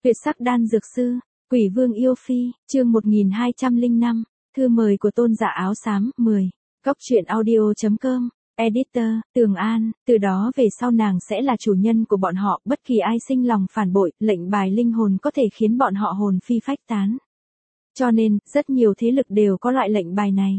Tuyệt sắc đan dược sư, Quỷ Vương yêu phi, chương 1205, thư mời của tôn giả áo xám, 10. Góc truyện audio.com, editor, Tường An, từ đó về sau nàng sẽ là chủ nhân của bọn họ, bất kỳ ai sinh lòng phản bội, lệnh bài linh hồn có thể khiến bọn họ hồn phi phách tán. Cho nên, rất nhiều thế lực đều có loại lệnh bài này.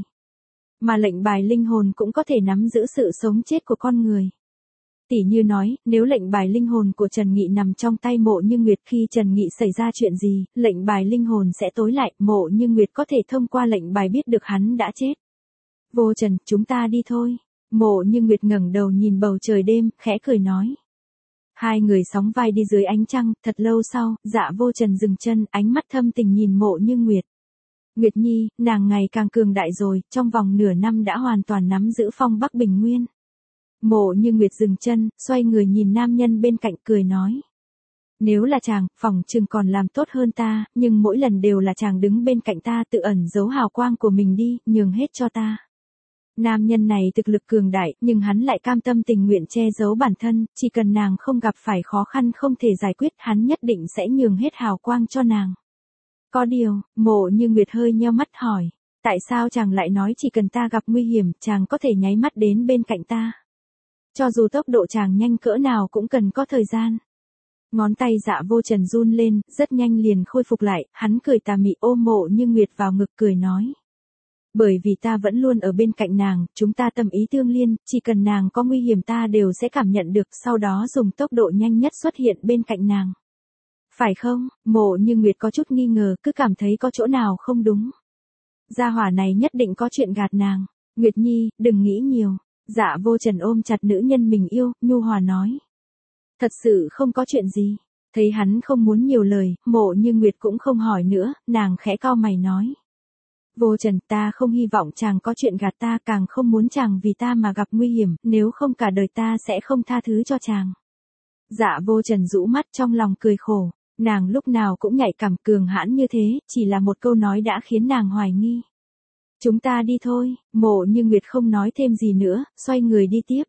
Mà lệnh bài linh hồn cũng có thể nắm giữ sự sống chết của con người. Tỉ như nói, nếu lệnh bài linh hồn của Trần Nghị nằm trong tay Mộ Như Nguyệt khi Trần Nghị xảy ra chuyện gì, lệnh bài linh hồn sẽ tối lại, Mộ Như Nguyệt có thể thông qua lệnh bài biết được hắn đã chết. Vô Trần, chúng ta đi thôi. Mộ Như Nguyệt ngẩng đầu nhìn bầu trời đêm, khẽ cười nói. Hai người sóng vai đi dưới ánh trăng, thật lâu sau, Dạ Vô Trần dừng chân, ánh mắt thâm tình nhìn Mộ Như Nguyệt. Nguyệt Nhi, nàng ngày càng cường đại rồi, trong vòng nửa năm đã hoàn toàn nắm giữ phong Bắc Bình Nguyên. Mộ Như Nguyệt dừng chân, xoay người nhìn nam nhân bên cạnh cười nói. Nếu là chàng, phỏng chừng còn làm tốt hơn ta, nhưng mỗi lần đều là chàng đứng bên cạnh ta tự ẩn giấu hào quang của mình đi, nhường hết cho ta. Nam nhân này thực lực cường đại, nhưng hắn lại cam tâm tình nguyện che giấu bản thân, chỉ cần nàng không gặp phải khó khăn không thể giải quyết, hắn nhất định sẽ nhường hết hào quang cho nàng. Có điều, Mộ Như Nguyệt hơi nheo mắt hỏi, tại sao chàng lại nói chỉ cần ta gặp nguy hiểm, chàng có thể nháy mắt đến bên cạnh ta? Cho dù tốc độ chàng nhanh cỡ nào cũng cần có thời gian. Ngón tay Dạ Vô Trần run lên, rất nhanh liền khôi phục lại, hắn cười tà mị ôm Mộ Như Nguyệt vào ngực cười nói. Bởi vì ta vẫn luôn ở bên cạnh nàng, chúng ta tâm ý tương liên, chỉ cần nàng có nguy hiểm ta đều sẽ cảm nhận được, sau đó dùng tốc độ nhanh nhất xuất hiện bên cạnh nàng. Phải không? Mộ Như Nguyệt có chút nghi ngờ, cứ cảm thấy có chỗ nào không đúng. Gia hỏa này nhất định có chuyện gạt nàng. Nguyệt Nhi, đừng nghĩ nhiều. Dạ Vô Trần ôm chặt nữ nhân mình yêu, nhu hòa nói. Thật sự không có chuyện gì. Thấy hắn không muốn nhiều lời, Mộ Như Nguyệt cũng không hỏi nữa, nàng khẽ cau mày nói. Vô Trần, ta không hy vọng chàng có chuyện gạt ta, càng không muốn chàng vì ta mà gặp nguy hiểm, nếu không cả đời ta sẽ không tha thứ cho chàng. Dạ Vô Trần rũ mắt trong lòng cười khổ, nàng lúc nào cũng nhạy cảm cường hãn như thế, chỉ là một câu nói đã khiến nàng hoài nghi. Chúng ta đi thôi, Mộ Như Nguyệt không nói thêm gì nữa, xoay người đi tiếp.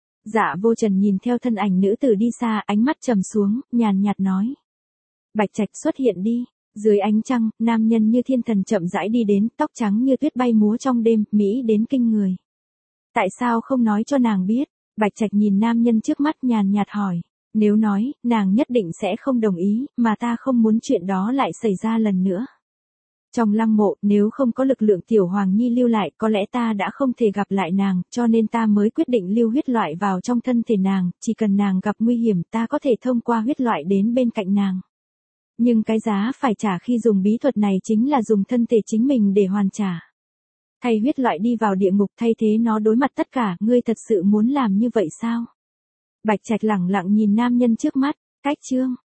Dạ Vô Trần nhìn theo thân ảnh nữ tử đi xa, ánh mắt trầm xuống, nhàn nhạt nói. Bạch Trạch xuất hiện đi. Dưới ánh trăng, nam nhân như thiên thần chậm rãi đi đến, tóc trắng như tuyết bay múa trong đêm, mỹ đến kinh người. Tại sao không nói cho nàng biết? Bạch Trạch nhìn nam nhân trước mắt nhàn nhạt hỏi. Nếu nói, nàng nhất định sẽ không đồng ý, mà ta không muốn chuyện đó lại xảy ra lần nữa. Trong lăng mộ, nếu không có lực lượng tiểu hoàng nhi lưu lại, có lẽ ta đã không thể gặp lại nàng, cho nên ta mới quyết định lưu huyết loại vào trong thân thể nàng, chỉ cần nàng gặp nguy hiểm ta có thể thông qua huyết loại đến bên cạnh nàng. Nhưng cái giá phải trả khi dùng bí thuật này chính là dùng thân thể chính mình để hoàn trả. Thay huyết loại đi vào địa ngục, thay thế nó đối mặt tất cả, ngươi thật sự muốn làm như vậy sao? Bạch Trạch lẳng lặng nhìn nam nhân trước mắt, cách chương.